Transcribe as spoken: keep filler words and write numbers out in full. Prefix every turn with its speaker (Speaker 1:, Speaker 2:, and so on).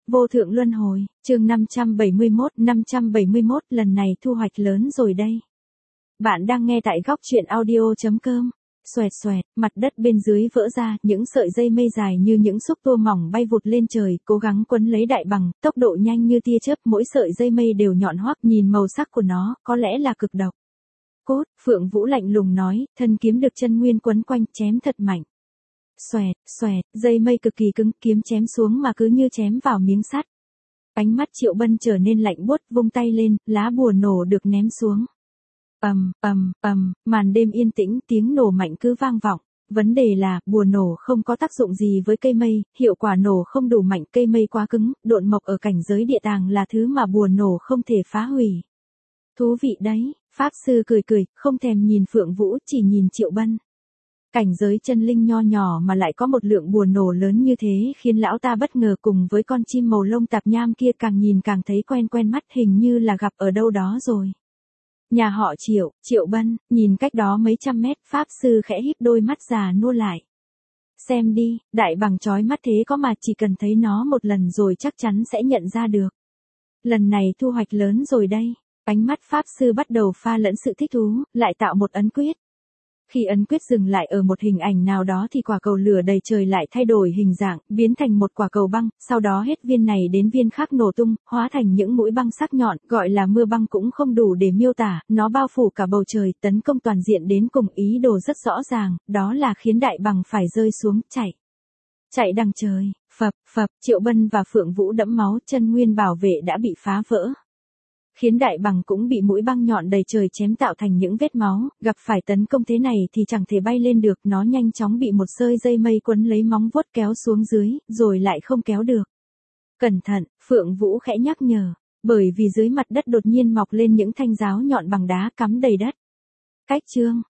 Speaker 1: Vô thượng luân hồi, chương năm trăm bảy mươi mốt, năm trăm bảy mươi mốt, lần này thu hoạch lớn rồi đây. Bạn đang nghe tại góc truyện audio chấm com. Xoẹt xoẹt, mặt đất bên dưới vỡ ra, những sợi dây mây dài như những xúc tua mỏng bay vụt lên trời, cố gắng quấn lấy đại bằng, tốc độ nhanh như tia chớp, mỗi sợi dây mây đều nhọn hoắt, nhìn màu sắc của nó, có lẽ là cực độc. Cốt, Phượng Vũ lạnh lùng nói, thân kiếm được chân nguyên quấn quanh, chém thật mạnh. Xoẹt, xoẹt, dây mây cực kỳ cứng, kiếm chém xuống mà cứ như chém vào miếng sắt. Ánh mắt Triệu Bân trở nên lạnh buốt, vung tay lên, lá bùa nổ được ném xuống. Ầm, ầm, ầm, màn đêm yên tĩnh, tiếng nổ mạnh cứ vang vọng. Vấn đề là, bùa nổ không có tác dụng gì với cây mây, hiệu quả nổ không đủ mạnh, cây mây quá cứng, độn mộc ở cảnh giới địa tàng là thứ mà bùa nổ không thể phá hủy. Thú vị đấy, Pháp Sư cười cười, không thèm nhìn Phượng Vũ, chỉ nhìn Triệu Bân. Cảnh giới chân linh nho nhỏ mà lại có một lượng bùa nổ lớn như thế khiến lão ta bất ngờ, cùng với con chim màu lông tạp nham kia càng nhìn càng thấy quen quen mắt, hình như là gặp ở đâu đó rồi. Nhà họ Triệu, Triệu Bân, nhìn cách đó mấy trăm mét, Pháp Sư khẽ híp đôi mắt già nua lại. Xem đi, đại bằng chói mắt thế có mà chỉ cần thấy nó một lần rồi chắc chắn sẽ nhận ra được. Lần này thu hoạch lớn rồi đây. Ánh mắt Pháp Sư bắt đầu pha lẫn sự thích thú, lại tạo một ấn quyết. Khi ấn quyết dừng lại ở một hình ảnh nào đó thì quả cầu lửa đầy trời lại thay đổi hình dạng, biến thành một quả cầu băng, sau đó hết viên này đến viên khác nổ tung, hóa thành những mũi băng sắc nhọn, gọi là mưa băng cũng không đủ để miêu tả, nó bao phủ cả bầu trời, tấn công toàn diện đến cùng, ý đồ rất rõ ràng, đó là khiến đại bằng phải rơi xuống, chạy. Chạy đằng trời, phập, phập, Triệu Bân và Phượng Vũ đẫm máu, chân nguyên bảo vệ đã bị phá vỡ. Khiến đại bằng cũng bị mũi băng nhọn đầy trời chém tạo thành những vết máu, gặp phải tấn công thế này thì chẳng thể bay lên được, nó nhanh chóng bị một sợi dây mây quấn lấy móng vuốt kéo xuống dưới, rồi lại không kéo được. Cẩn thận, Phượng Vũ khẽ nhắc nhở, bởi vì dưới mặt đất đột nhiên mọc lên những thanh giáo nhọn bằng đá cắm đầy đất. Cách chương,